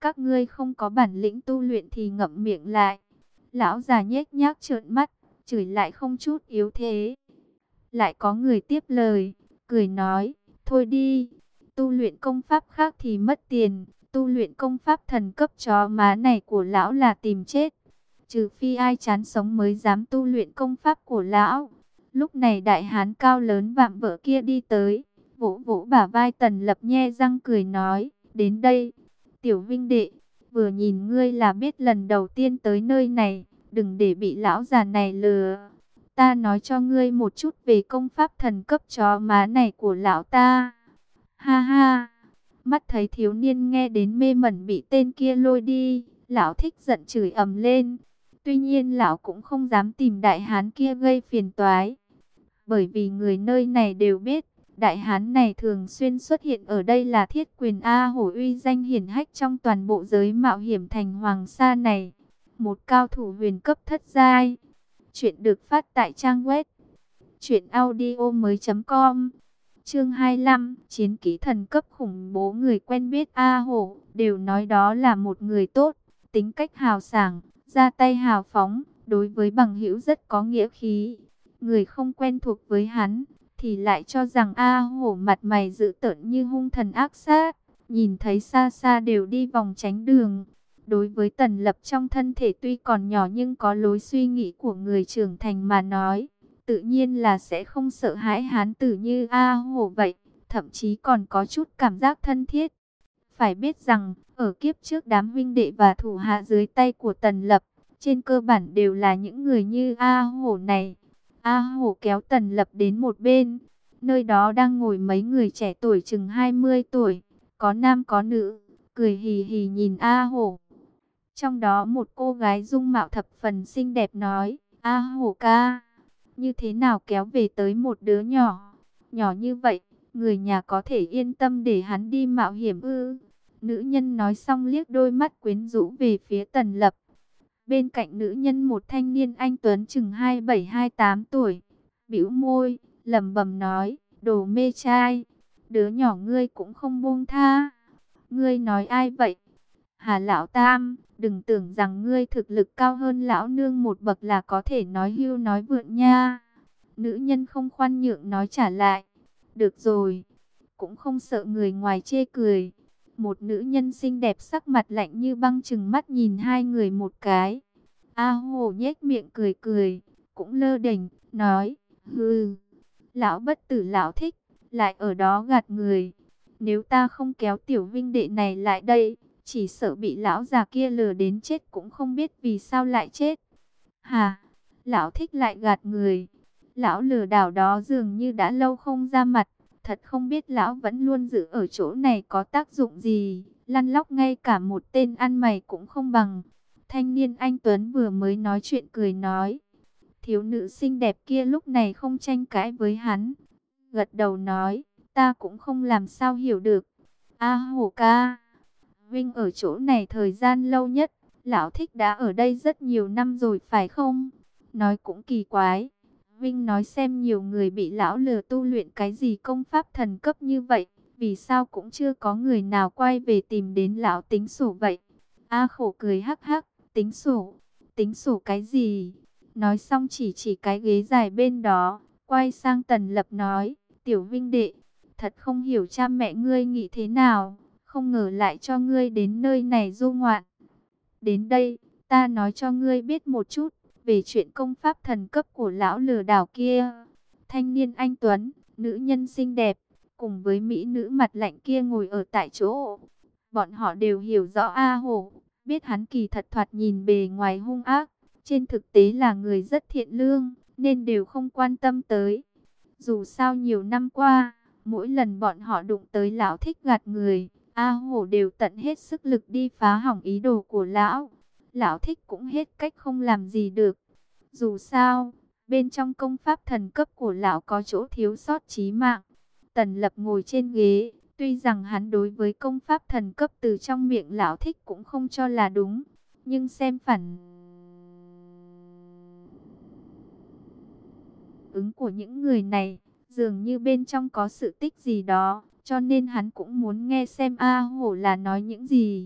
các ngươi không có bản lĩnh tu luyện thì ngậm miệng lại. Lão già nhếch nhác trợn mắt, chửi lại không chút yếu thế. Lại có người tiếp lời, cười nói, thôi đi, tu luyện công pháp khác thì mất tiền, tu luyện công pháp thần cấp chó má này của lão là tìm chết. Trừ phi ai chán sống mới dám tu luyện công pháp của lão. Lúc này đại hán cao lớn vạm vỡ kia đi tới, vỗ vỗ bả vai Tần Lập nhe răng cười nói, đến đây, tiểu vinh đệ, vừa nhìn ngươi là biết lần đầu tiên tới nơi này, đừng để bị lão già này lừa. Ta nói cho ngươi một chút về công pháp thần cấp chó má này của lão ta. Ha ha, mắt thấy thiếu niên nghe đến mê mẩn bị tên kia lôi đi, lão thích giận chửi ầm lên. Tuy nhiên lão cũng không dám tìm đại hán kia gây phiền toái. Bởi vì người nơi này đều biết, đại hán này thường xuyên xuất hiện ở đây là Thiết Quyền A Hổ, uy danh hiển hách trong toàn bộ giới mạo hiểm thành Hoàng Sa này. Một cao thủ huyền cấp thất giai. Chuyện được phát tại trang web truyện audio mới chấm com. Chương hai mươi lăm, chiến kỹ thần cấp khủng bố. Người quen biết A Hổ đều nói đó là một người tốt, tính cách hào sảng, ra tay hào phóng, đối với bằng hữu rất có nghĩa khí. Người không quen thuộc với hắn thì lại cho rằng A Hổ mặt mày dữ tợn như hung thần ác sát, nhìn thấy xa xa đều đi vòng tránh đường. Đối với Tần Lập trong thân thể tuy còn nhỏ nhưng có lối suy nghĩ của người trưởng thành mà nói, tự nhiên là sẽ không sợ hãi hán tử như A Hổ vậy, thậm chí còn có chút cảm giác thân thiết. Phải biết rằng, ở kiếp trước đám huynh đệ và thủ hạ dưới tay của Tần Lập, trên cơ bản đều là những người như A Hổ này. A Hổ kéo Tần Lập đến một bên, nơi đó đang ngồi mấy người trẻ tuổi chừng hai mươi tuổi, có nam có nữ, cười hì hì nhìn A Hổ. Trong đó một cô gái dung mạo thập phần xinh đẹp nói, A Hổ ca, như thế nào kéo về tới một đứa nhỏ, nhỏ như vậy, người nhà có thể yên tâm để hắn đi mạo hiểm ư? Nữ nhân nói xong liếc đôi mắt quyến rũ về phía Tần Lập. Bên cạnh nữ nhân một thanh niên anh tuấn chừng hai mươi bảy hai mươi tám tuổi, bĩu môi, lẩm bẩm nói, đồ mê trai, đứa nhỏ ngươi cũng không buông tha. Ngươi nói ai vậy? Hà lão tam, đừng tưởng rằng ngươi thực lực cao hơn lão nương một bậc là có thể nói hưu nói vượn nha. Nữ nhân không khoan nhượng nói trả lại. Được rồi, cũng không sợ người ngoài chê cười. Một nữ nhân xinh đẹp sắc mặt lạnh như băng chừng mắt nhìn hai người một cái. A Hổ nhếch miệng cười cười, cũng lơ đễnh, nói, hừ, lão bất tử lão thích, lại ở đó gạt người. Nếu ta không kéo tiểu vinh đệ này lại đây, chỉ sợ bị lão già kia lừa đến chết cũng không biết vì sao lại chết. Hà, lão thích lại gạt người. Lão lừa đảo đó dường như đã lâu không ra mặt. Thật không biết lão vẫn luôn giữ ở chỗ này có tác dụng gì. Lăn lóc ngay cả một tên ăn mày cũng không bằng. Thanh niên anh Tuấn vừa mới nói chuyện cười nói. Thiếu nữ xinh đẹp kia lúc này không tranh cãi với hắn. Gật đầu nói, ta cũng không làm sao hiểu được. A Hổ ca, Vinh ở chỗ này thời gian lâu nhất. Lão thích đã ở đây rất nhiều năm rồi phải không? Nói cũng kỳ quái. Vinh nói xem nhiều người bị lão lừa tu luyện cái gì công pháp thần cấp như vậy, vì sao cũng chưa có người nào quay về tìm đến lão tính sổ vậy. A Khổ cười hắc hắc, tính sổ, tính sổ cái gì? Nói xong chỉ chỉ cái ghế dài bên đó, quay sang Tần Lập nói, tiểu Vinh đệ, thật không hiểu cha mẹ ngươi nghĩ thế nào, không ngờ lại cho ngươi đến nơi này du ngoạn. Đến đây, ta nói cho ngươi biết một chút về chuyện công pháp thần cấp của lão lừa đảo kia. Thanh niên anh tuấn, nữ nhân xinh đẹp, cùng với mỹ nữ mặt lạnh kia ngồi ở tại chỗ. Bọn họ đều hiểu rõ A Hổ, biết hắn kỳ thật thoạt nhìn bề ngoài hung ác, trên thực tế là người rất thiện lương, nên đều không quan tâm tới. Dù sao nhiều năm qua, mỗi lần bọn họ đụng tới lão thích gạt người, A Hổ đều tận hết sức lực đi phá hỏng ý đồ của lão. Lão thích cũng hết cách không làm gì được. Dù sao, bên trong công pháp thần cấp của lão có chỗ thiếu sót chí mạng. Tần Lập ngồi trên ghế, tuy rằng hắn đối với công pháp thần cấp từ trong miệng lão thích cũng không cho là đúng, nhưng xem phản ứng của những người này, dường như bên trong có sự tích gì đó, cho nên hắn cũng muốn nghe xem A Hổ là nói những gì.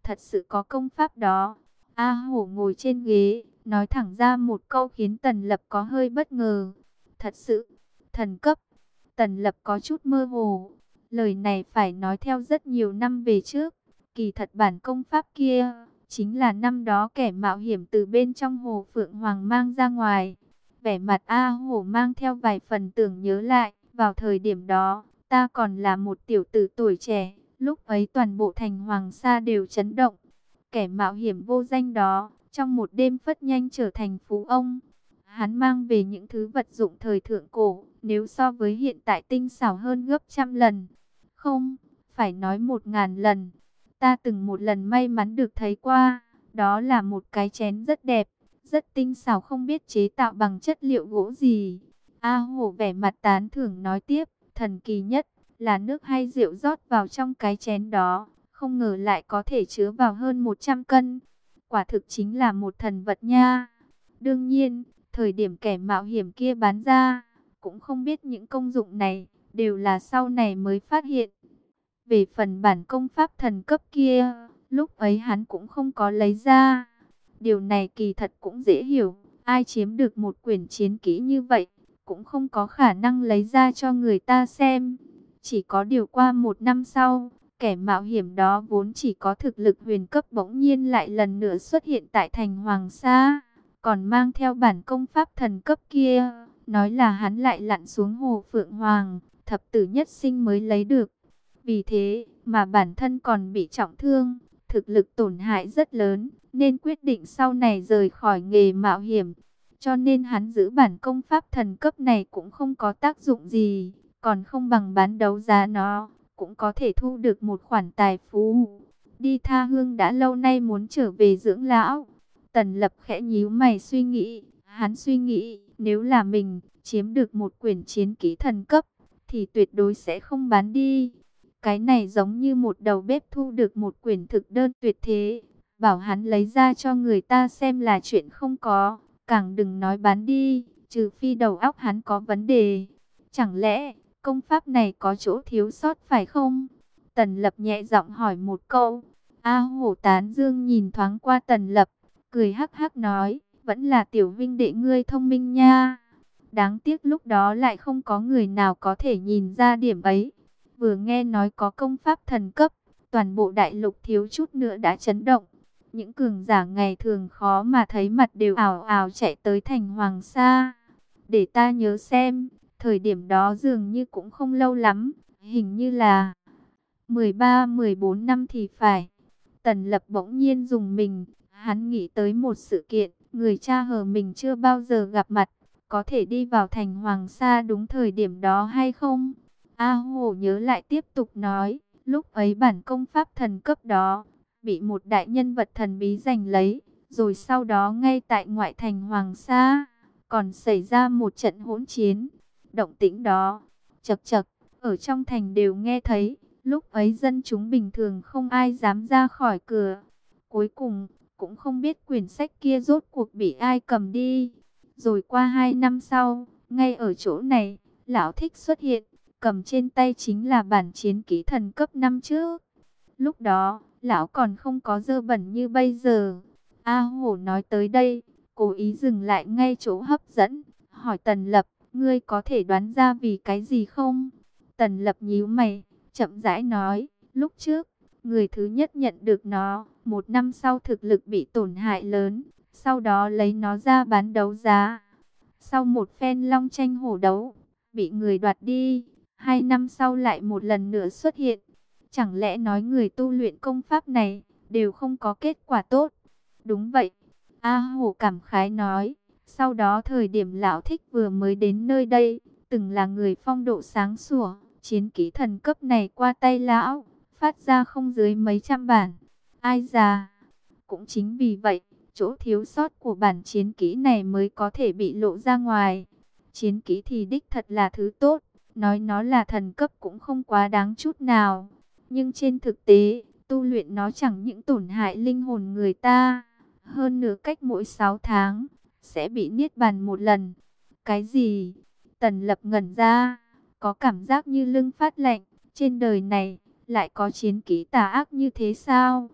thật sự có công pháp đó. A Hổ ngồi trên ghế, nói thẳng ra một câu khiến Tần Lập có hơi bất ngờ. Thật sự, thần cấp. Tần Lập có chút mơ hồ. Lời này phải nói theo rất nhiều năm về trước. Kỳ thật bản công pháp kia, chính là năm đó kẻ mạo hiểm từ bên trong hồ Phượng Hoàng mang ra ngoài. Vẻ mặt A Hổ mang theo vài phần tưởng nhớ lại. Vào thời điểm đó, ta còn là một tiểu tử tuổi trẻ. Lúc ấy toàn bộ thành Hoàng Sa đều chấn động. Kẻ mạo hiểm vô danh đó, trong một đêm phất nhanh trở thành phú ông. Hắn mang về những thứ vật dụng thời thượng cổ, nếu so với hiện tại tinh xảo hơn gấp trăm lần. Không, phải nói một ngàn lần. Ta từng một lần may mắn được thấy qua, đó là một cái chén rất đẹp, rất tinh xảo, không biết chế tạo bằng chất liệu gỗ gì. A Hổ vẻ mặt tán thưởng nói tiếp, thần kỳ nhất là nước hay rượu rót vào trong cái chén đó, không ngờ lại có thể chứa vào hơn một trăm cân. Quả thực chính là một thần vật nha. Đương nhiên, thời điểm kẻ mạo hiểm kia bán ra, cũng không biết những công dụng này, đều là sau này mới phát hiện. Về phần bản công pháp thần cấp kia, lúc ấy hắn cũng không có lấy ra. Điều này kỳ thật cũng dễ hiểu, ai chiếm được một quyển chiến kỹ như vậy, cũng không có khả năng lấy ra cho người ta xem. Chỉ có điều qua một năm sau, kẻ mạo hiểm đó vốn chỉ có thực lực huyền cấp bỗng nhiên lại lần nữa xuất hiện tại thành Hoàng Sa, còn mang theo bản công pháp thần cấp kia, nói là hắn lại lặn xuống hồ Phượng Hoàng, thập tử nhất sinh mới lấy được. Vì thế mà bản thân còn bị trọng thương, thực lực tổn hại rất lớn, nên quyết định sau này rời khỏi nghề mạo hiểm. Cho nên hắn giữ bản công pháp thần cấp này cũng không có tác dụng gì, còn không bằng bán đấu giá nó, cũng có thể thu được một khoản tài phú. Đi tha hương đã lâu nay muốn trở về dưỡng lão. Tần Lập khẽ nhíu mày suy nghĩ, hắn suy nghĩ, nếu là mình chiếm được một quyển chiến kỹ thần cấp, thì tuyệt đối sẽ không bán đi. Cái này giống như một đầu bếp thu được một quyển thực đơn tuyệt thế, bảo hắn lấy ra cho người ta xem là chuyện không có, càng đừng nói bán đi, trừ phi đầu óc hắn có vấn đề. Chẳng lẽ công pháp này có chỗ thiếu sót phải không? Tần Lập nhẹ giọng hỏi một câu. A Hổ tán dương nhìn thoáng qua Tần Lập, cười hắc hắc nói, vẫn là tiểu vinh đệ ngươi thông minh nha. Đáng tiếc lúc đó lại không có người nào có thể nhìn ra điểm ấy. Vừa nghe nói có công pháp thần cấp, toàn bộ đại lục thiếu chút nữa đã chấn động. Những cường giả ngày thường khó mà thấy mặt đều ảo ảo chạy tới thành Hoàng Sa. Để ta nhớ xem, thời điểm đó dường như cũng không lâu lắm, hình như là mười ba mười bốn năm thì phải. Tần Lập bỗng nhiên dùng mình, hắn nghĩ tới một sự kiện, người cha hờ mình chưa bao giờ gặp mặt, có thể đi vào thành Hoàng Sa đúng thời điểm đó hay không? A Hổ nhớ lại tiếp tục nói, lúc ấy bản công pháp thần cấp đó, bị một đại nhân vật thần bí giành lấy, rồi sau đó ngay tại ngoại thành Hoàng Sa, còn xảy ra một trận hỗn chiến. Động tĩnh đó, chật chật, ở trong thành đều nghe thấy, lúc ấy dân chúng bình thường không ai dám ra khỏi cửa. Cuối cùng, cũng không biết quyển sách kia rốt cuộc bị ai cầm đi. Rồi qua hai năm sau, ngay ở chỗ này, lão thích xuất hiện, cầm trên tay chính là bản chiến kỹ thần cấp năm trước. Lúc đó, lão còn không có dơ bẩn như bây giờ. A Hổ nói tới đây, cố ý dừng lại ngay chỗ hấp dẫn, hỏi Tần Lập, ngươi có thể đoán ra vì cái gì không? Tần Lập nhíu mày, chậm rãi nói, lúc trước, người thứ nhất nhận được nó, một năm sau thực lực bị tổn hại lớn, sau đó lấy nó ra bán đấu giá. Sau một phen long tranh hổ đấu, bị người đoạt đi, hai năm sau lại một lần nữa xuất hiện. Chẳng lẽ nói người tu luyện công pháp này, đều không có kết quả tốt? Đúng vậy, A Hổ cảm khái nói, sau đó thời điểm lão thích vừa mới đến nơi đây, từng là người phong độ sáng sủa, chiến kỹ thần cấp này qua tay lão, phát ra không dưới mấy trăm bản. Ai già, cũng chính vì vậy, chỗ thiếu sót của bản chiến kỹ này mới có thể bị lộ ra ngoài. Chiến kỹ thì đích thật là thứ tốt, nói nó là thần cấp cũng không quá đáng chút nào. Nhưng trên thực tế, tu luyện nó chẳng những tổn hại linh hồn người ta, hơn nữa cách mỗi sáu tháng, sẽ bị niết bàn một lần. Cái gì? Tần Lập ngẩn ra, có cảm giác như lưng phát lạnh, trên đời này, lại có chiến kỹ tà ác như thế sao?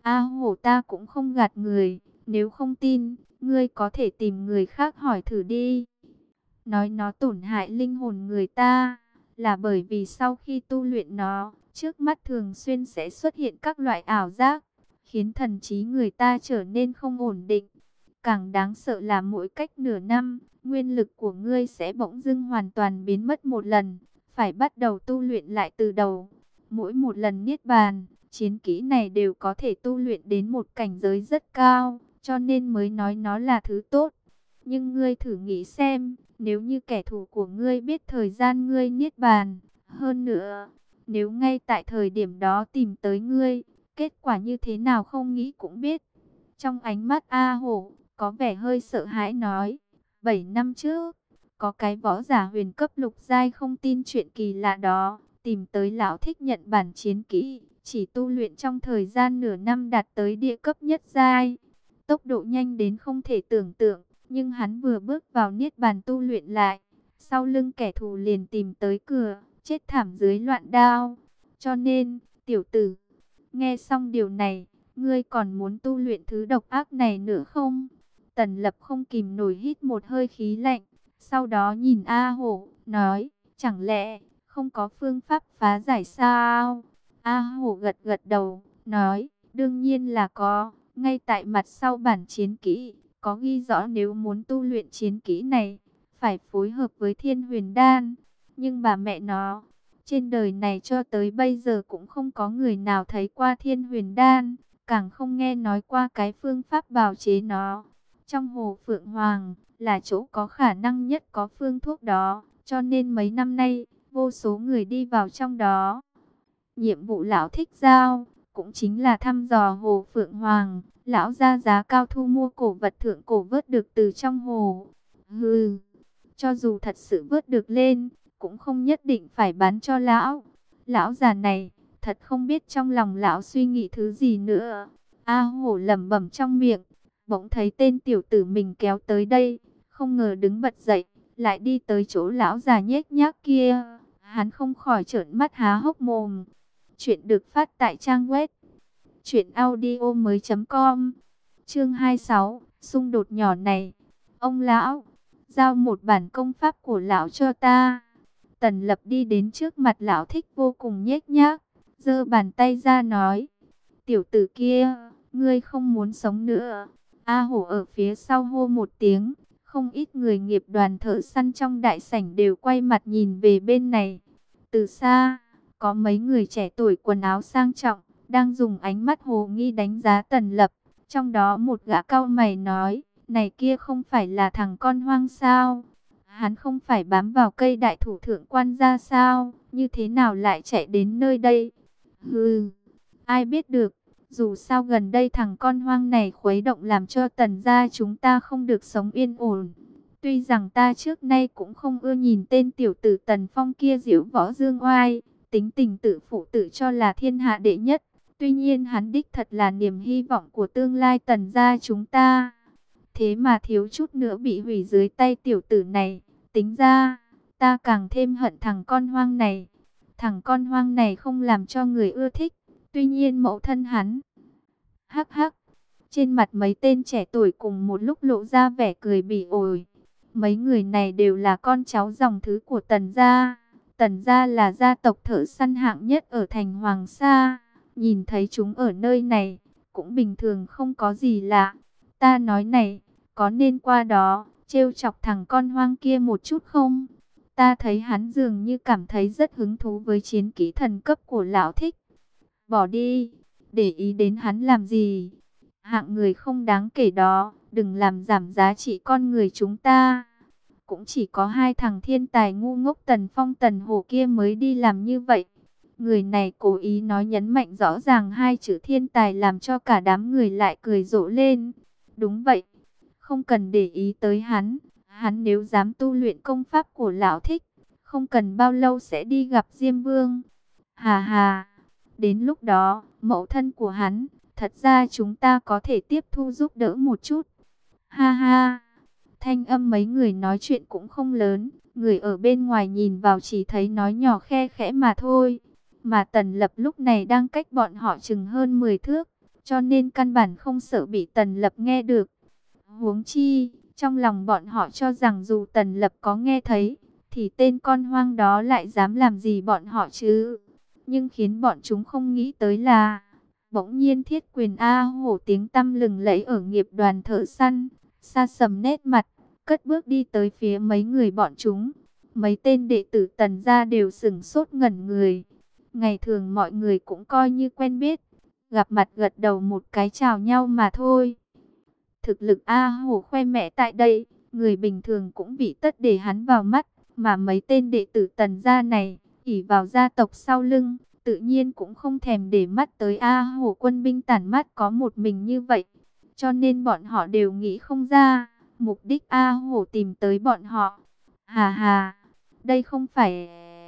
A Hổ, ta cũng không gạt người, nếu không tin, ngươi có thể tìm người khác hỏi thử đi. Nói nó tổn hại linh hồn người ta, là bởi vì sau khi tu luyện nó, trước mắt thường xuyên sẽ xuất hiện các loại ảo giác, khiến thần trí người ta trở nên không ổn định. Càng đáng sợ là mỗi cách nửa năm, nguyên lực của ngươi sẽ bỗng dưng hoàn toàn biến mất một lần, phải bắt đầu tu luyện lại từ đầu. Mỗi một lần niết bàn, chiến kỹ này đều có thể tu luyện đến một cảnh giới rất cao, cho nên mới nói nó là thứ tốt. Nhưng ngươi thử nghĩ xem, nếu như kẻ thù của ngươi biết thời gian ngươi niết bàn, hơn nữa, nếu ngay tại thời điểm đó tìm tới ngươi, kết quả như thế nào không nghĩ cũng biết. Trong ánh mắt A Hổ, có vẻ hơi sợ hãi nói, bảy năm trước, có cái võ giả huyền cấp lục giai không tin chuyện kỳ lạ đó, tìm tới lão thích nhận bản chiến kỹ, chỉ tu luyện trong thời gian nửa năm đạt tới địa cấp nhất giai. Tốc độ nhanh đến không thể tưởng tượng, nhưng hắn vừa bước vào niết bàn tu luyện lại, sau lưng kẻ thù liền tìm tới cửa, chết thảm dưới loạn đao. Cho nên, tiểu tử, nghe xong điều này, ngươi còn muốn tu luyện thứ độc ác này nữa không? Tần Lập không kìm nổi hít một hơi khí lạnh, sau đó nhìn A Hổ, nói, chẳng lẽ không có phương pháp phá giải sao? A Hổ gật gật đầu, nói, đương nhiên là có, ngay tại mặt sau bản chiến kỹ, có ghi rõ nếu muốn tu luyện chiến kỹ này, phải phối hợp với Thiên Huyền Đan. Nhưng bà mẹ nó, trên đời này cho tới bây giờ cũng không có người nào thấy qua Thiên Huyền Đan, càng không nghe nói qua cái phương pháp bào chế nó. Trong Hồ Phượng Hoàng là chỗ có khả năng nhất có phương thuốc đó, cho nên mấy năm nay, vô số người đi vào trong đó. Nhiệm vụ lão thích giao, cũng chính là thăm dò Hồ Phượng Hoàng. Lão ra giá cao thu mua cổ vật thượng cổ vớt được từ trong hồ. Hừ, cho dù thật sự vớt được lên, cũng không nhất định phải bán cho lão. Lão già này, thật không biết trong lòng lão suy nghĩ thứ gì nữa. A Hổ lẩm bẩm trong miệng, bỗng thấy tên tiểu tử mình kéo tới đây, không ngờ đứng bật dậy, lại đi tới chỗ lão già nhếch nhác kia. Hắn không khỏi trợn mắt há hốc mồm. Chuyện được phát tại trang web truyện audio mới chấm com. Chương hai mươi sáu, xung đột nhỏ này. Ông lão, giao một bản công pháp của lão cho ta. Tần Lập đi đến trước mặt lão thích vô cùng nhếch nhác, giơ bàn tay ra nói, tiểu tử kia, ngươi không muốn sống nữa. A Hổ ở phía sau hô một tiếng, không ít người nghiệp đoàn thợ săn trong đại sảnh đều quay mặt nhìn về bên này. Từ xa, có mấy người trẻ tuổi quần áo sang trọng, đang dùng ánh mắt hồ nghi đánh giá Tần Lập. Trong đó một gã cau mày nói, này kia không phải là thằng con hoang sao? Hắn không phải bám vào cây đại thủ thượng quan ra sao? Như thế nào lại chạy đến nơi đây? Hừ, ai biết được. Dù sao gần đây thằng con hoang này khuấy động làm cho Tần gia chúng ta không được sống yên ổn. Tuy rằng ta trước nay cũng không ưa nhìn tên tiểu tử Tần Phong kia diễu võ dương oai, tính tình tự phụ tự cho là thiên hạ đệ nhất. Tuy nhiên hắn đích thật là niềm hy vọng của tương lai Tần gia chúng ta. Thế mà thiếu chút nữa bị hủy dưới tay tiểu tử này. Tính ra, ta càng thêm hận thằng con hoang này. Thằng con hoang này không làm cho người ưa thích. Tuy nhiên mẫu thân hắn. Hắc hắc. Trên mặt mấy tên trẻ tuổi cùng một lúc lộ ra vẻ cười bỉ ổi. Mấy người này đều là con cháu dòng thứ của Tần gia. Tần gia là gia tộc thợ săn hạng nhất ở thành Hoàng Sa. Nhìn thấy chúng ở nơi này, cũng bình thường không có gì lạ. Ta nói này, có nên qua đó, trêu chọc thằng con hoang kia một chút không? Ta thấy hắn dường như cảm thấy rất hứng thú với chiến kỹ thần cấp của lão thích. Bỏ đi, để ý đến hắn làm gì? Hạng người không đáng kể đó, đừng làm giảm giá trị con người chúng ta. Cũng chỉ có hai thằng thiên tài ngu ngốc Tần Phong Tần Hổ kia mới đi làm như vậy. Người này cố ý nói nhấn mạnh rõ ràng hai chữ thiên tài làm cho cả đám người lại cười rộ lên. Đúng vậy, không cần để ý tới hắn. Hắn nếu dám tu luyện công pháp của lão thích, không cần bao lâu sẽ đi gặp Diêm Vương. Hà hà, đến lúc đó, mẫu thân của hắn, thật ra chúng ta có thể tiếp thu giúp đỡ một chút. Ha ha, thanh âm mấy người nói chuyện cũng không lớn. Người ở bên ngoài nhìn vào chỉ thấy nói nhỏ khe khẽ mà thôi. Mà Tần Lập lúc này đang cách bọn họ chừng hơn mười thước. cho nên căn bản không sợ bị Tần Lập nghe được. Huống chi, trong lòng bọn họ cho rằng dù Tần Lập có nghe thấy, thì tên con hoang đó lại dám làm gì bọn họ chứ. Nhưng khiến bọn chúng không nghĩ tới là, bỗng nhiên Thiết Quyền A Hổ tiếng tăm lừng lẫy ở nghiệp đoàn thợ săn, sa sầm nét mặt, cất bước đi tới phía mấy người bọn chúng. Mấy tên đệ tử Tần gia đều sửng sốt ngẩn người. Ngày thường mọi người cũng coi như quen biết, gặp mặt gật đầu một cái chào nhau mà thôi. Thực lực A Hổ khoe mẽ tại đây, người bình thường cũng bị tất để hắn vào mắt, mà mấy tên đệ tử Tần gia này, ỷ vào gia tộc sau lưng, tự nhiên cũng không thèm để mắt tới A Hổ quân binh tản mát có một mình như vậy. Cho nên bọn họ đều nghĩ không ra, mục đích A Hổ tìm tới bọn họ. Hà hà, đây không phải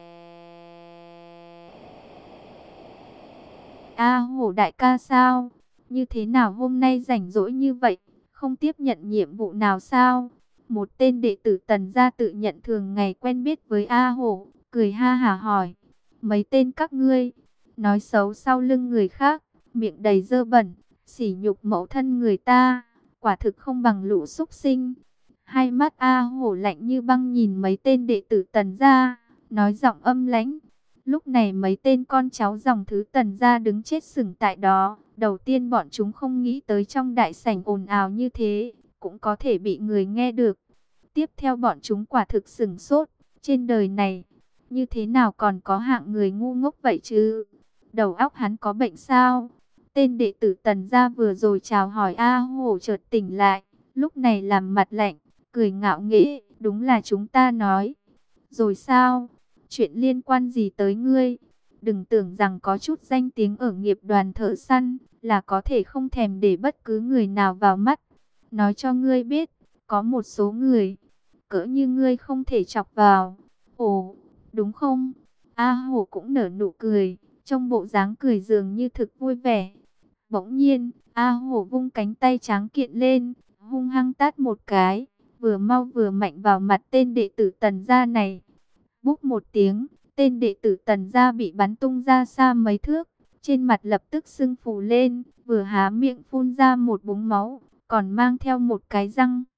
A Hổ đại ca sao? Như thế nào hôm nay rảnh rỗi như vậy, không tiếp nhận nhiệm vụ nào sao? Một tên đệ tử Tần gia tự nhận thường ngày quen biết với A Hổ, cười ha hả hỏi. Mấy tên các ngươi, nói xấu sau lưng người khác, miệng đầy dơ bẩn, sỉ nhục mẫu thân người ta, quả thực không bằng lũ súc sinh. Hai mắt A Hổ lạnh như băng nhìn mấy tên đệ tử Tần gia, nói giọng âm lãnh. Lúc này mấy tên con cháu dòng thứ Tần gia đứng chết sững tại đó. Đầu tiên bọn chúng không nghĩ tới trong đại sảnh ồn ào như thế, cũng có thể bị người nghe được. Tiếp theo bọn chúng quả thực sửng sốt, trên đời này, như thế nào còn có hạng người ngu ngốc vậy chứ? Đầu óc hắn có bệnh sao? Tên đệ tử Tần gia vừa rồi chào hỏi A Hổ chợt tỉnh lại, lúc này làm mặt lạnh, cười ngạo nghễ, đúng là chúng ta nói. Rồi sao? Chuyện liên quan gì tới ngươi? Đừng tưởng rằng có chút danh tiếng ở nghiệp đoàn thợ săn là có thể không thèm để bất cứ người nào vào mắt. Nói cho ngươi biết, có một số người, cỡ như ngươi không thể chọc vào. Ồ, đúng không? A Hổ cũng nở nụ cười, trong bộ dáng cười dường như thực vui vẻ. Bỗng nhiên, A Hổ vung cánh tay trắng kiện lên, hung hăng tát một cái, vừa mau vừa mạnh vào mặt tên đệ tử Tần gia này. Búp một tiếng, tên đệ tử Tần gia bị bắn tung ra xa mấy thước, trên mặt lập tức sưng phù lên, vừa há miệng phun ra một búng máu, còn mang theo một cái răng.